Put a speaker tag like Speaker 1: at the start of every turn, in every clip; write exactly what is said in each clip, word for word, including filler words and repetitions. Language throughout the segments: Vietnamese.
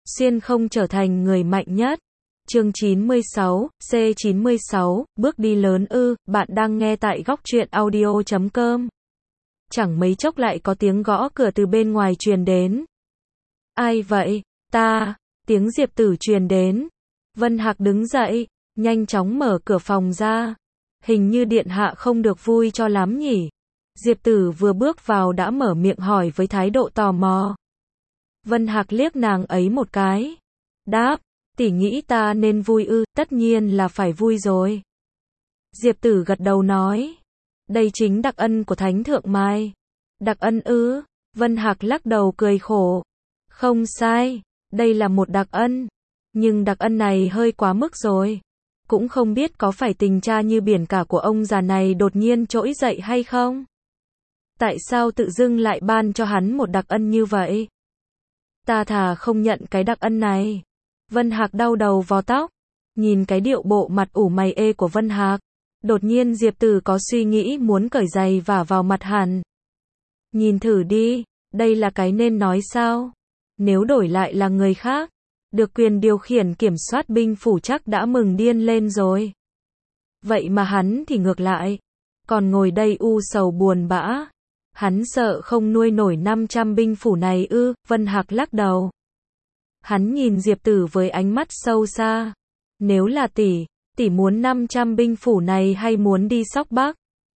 Speaker 1: xuyên không trở thành người mạnh nhất. Chương chín mươi sáu, C chín mươi sáu, bước đi lớn ư, bạn đang nghe tại góc truyện audio chấm com. Chẳng mấy chốc lại có tiếng gõ cửa từ bên ngoài truyền đến. Ai vậy? Ta, tiếng Diệp Tử truyền đến. Vân Hạc đứng dậy, nhanh chóng mở cửa phòng ra. Hình như điện hạ không được vui cho lắm nhỉ. Diệp Tử vừa bước vào đã mở miệng hỏi với thái độ tò mò. Vân Hạc liếc nàng ấy một cái. Đáp, tỷ nghĩ ta nên vui ư, tất nhiên là phải vui rồi. Diệp Tử gật đầu nói. Đây chính đặc ân của Thánh Thượng Mai. Đặc ân ư? Vân Hạc lắc đầu cười khổ. Không sai, đây là một đặc ân. Nhưng đặc ân này hơi quá mức rồi. Cũng không biết có phải tình cha như biển cả của ông già này đột nhiên trỗi dậy hay không? Tại sao tự dưng lại ban cho hắn một đặc ân như vậy? Ta thà không nhận cái đặc ân này. Vân Hạc đau đầu vò tóc. Nhìn cái điệu bộ mặt ủ mày ê của Vân Hạc. Đột nhiên Diệp Tử có suy nghĩ muốn cởi giày vả vào mặt hắn. Nhìn thử đi, đây là cái nên nói sao? Nếu đổi lại là người khác, được quyền điều khiển kiểm soát binh phủ chắc đã mừng điên lên rồi. Vậy mà hắn thì ngược lại, còn ngồi đây u sầu buồn bã. Hắn sợ không nuôi nổi năm trăm binh phủ này ư? Vân Hạc lắc đầu. Hắn nhìn Diệp Tử với ánh mắt sâu xa. Nếu là tỷ, tỷ muốn năm trăm binh phủ này hay muốn đi Sóc Bắc?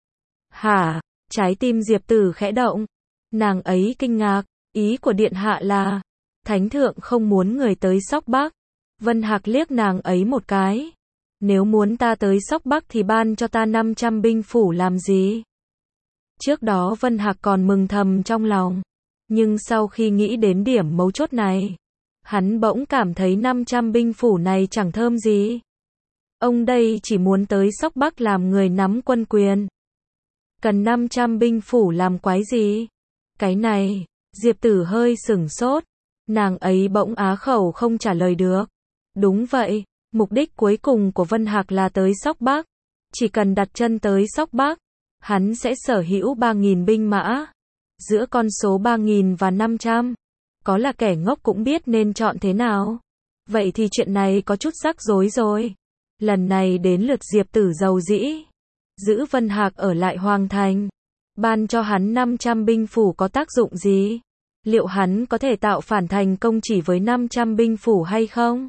Speaker 1: Hả? Trái tim Diệp Tử khẽ động. Nàng ấy kinh ngạc, ý của điện hạ là Thánh Thượng không muốn người tới Sóc Bắc. Vân Hạc liếc nàng ấy một cái. Nếu muốn ta tới Sóc Bắc thì ban cho ta năm trăm binh phủ làm gì? Trước đó Vân Hạc còn mừng thầm trong lòng. Nhưng sau khi nghĩ đến điểm mấu chốt này, hắn bỗng cảm thấy năm trăm binh phủ này chẳng thơm gì. Ông đây chỉ muốn tới Sóc Bắc làm người nắm quân quyền. Cần năm trăm binh phủ làm quái gì? Cái này, Diệp Tử hơi sửng sốt. Nàng ấy bỗng á khẩu không trả lời được. Đúng vậy, mục đích cuối cùng của Vân Hạc là tới Sóc Bắc. Chỉ cần đặt chân tới Sóc Bắc, hắn sẽ sở hữu ba nghìn binh mã. Giữa con số ba nghìn và năm trăm, có là kẻ ngốc cũng biết nên chọn thế nào. Vậy thì chuyện này có chút rắc rối rồi. Lần này đến lượt Diệp Tử giàu dĩ. Giữ Vân Hạc ở lại Hoàng Thành. Ban cho hắn năm trăm binh phủ có tác dụng gì? Liệu hắn có thể tạo phản thành công chỉ với năm trăm binh phủ hay không?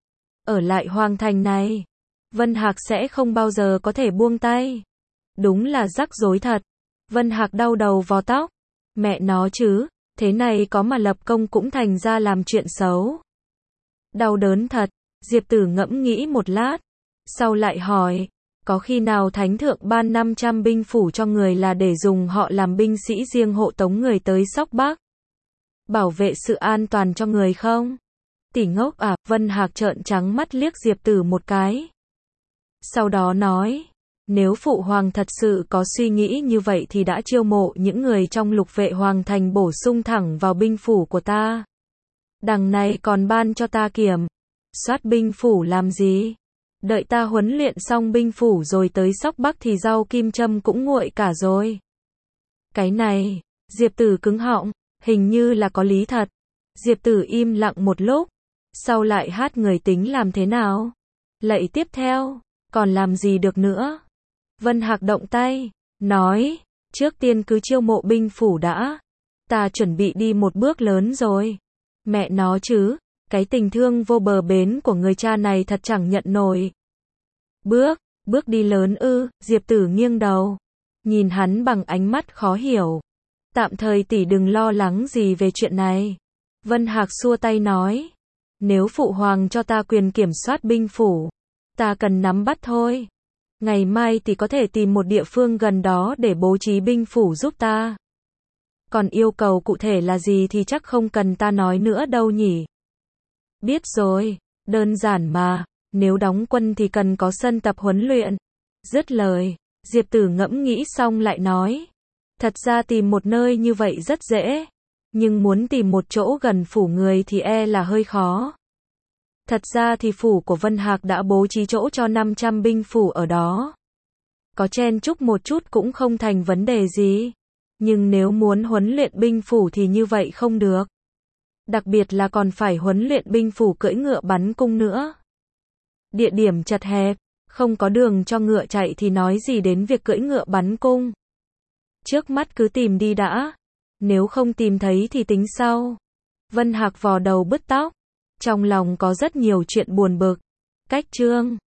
Speaker 1: Ở lại Hoàng Thành này, Vân Hạc sẽ không bao giờ có thể buông tay. Đúng là rắc rối thật. Vân Hạc đau đầu vò tóc. Mẹ nó chứ, thế này có mà lập công cũng thành ra làm chuyện xấu. Đau đớn thật. Diệp Tử ngẫm nghĩ một lát. Sau lại hỏi, có khi nào Thánh Thượng ban năm trăm binh phủ cho người là để dùng họ làm binh sĩ riêng hộ tống người tới Sóc Bắc? Bảo vệ sự an toàn cho người không? Tỷ ngốc à? Vân Hạc trợn trắng mắt liếc Diệp Tử một cái. Sau đó nói, nếu Phụ Hoàng thật sự có suy nghĩ như vậy thì đã chiêu mộ những người trong lục vệ Hoàng Thành bổ sung thẳng vào binh phủ của ta. Đằng này còn ban cho ta kiểm soát binh phủ làm gì? Đợi ta huấn luyện xong binh phủ rồi tới Sóc Bắc thì rau kim châm cũng nguội cả rồi. Cái này, Diệp Tử cứng họng, hình như là có lý thật. Diệp Tử im lặng một lúc, sau lại hát người tính làm thế nào? Lạy tiếp theo, còn làm gì được nữa? Vân Hạc động tay, nói, trước tiên cứ chiêu mộ binh phủ đã. Ta chuẩn bị đi một bước lớn rồi. Mẹ nó chứ, cái tình thương vô bờ bến của người cha này thật chẳng nhận nổi. Bước, bước đi lớn ư? Diệp Tử nghiêng đầu, nhìn hắn bằng ánh mắt khó hiểu. Tạm thời tỷ đừng lo lắng gì về chuyện này. Vân Hạc xua tay nói, nếu Phụ Hoàng cho ta quyền kiểm soát binh phủ, ta cần nắm bắt thôi. Ngày mai tỷ có thể tìm một địa phương gần đó để bố trí binh phủ giúp ta. Còn yêu cầu cụ thể là gì thì chắc không cần ta nói nữa đâu nhỉ. Biết rồi, đơn giản mà, nếu đóng quân thì cần có sân tập huấn luyện. Dứt lời, Diệp Tử ngẫm nghĩ xong lại nói, thật ra tìm một nơi như vậy rất dễ, nhưng muốn tìm một chỗ gần phủ người thì e là hơi khó. Thật ra thì phủ của Vân Hạc đã bố trí chỗ cho năm trăm binh phủ ở đó. Có chen chúc một chút cũng không thành vấn đề gì. Nhưng nếu muốn huấn luyện binh phủ thì như vậy không được. Đặc biệt là còn phải huấn luyện binh phủ cưỡi ngựa bắn cung nữa. Địa điểm chật hẹp, không có đường cho ngựa chạy thì nói gì đến việc cưỡi ngựa bắn cung. Trước mắt cứ tìm đi đã, nếu không tìm thấy thì tính sau. Vân Hạc vò đầu bứt tóc, trong lòng có rất nhiều chuyện buồn bực. Cách chương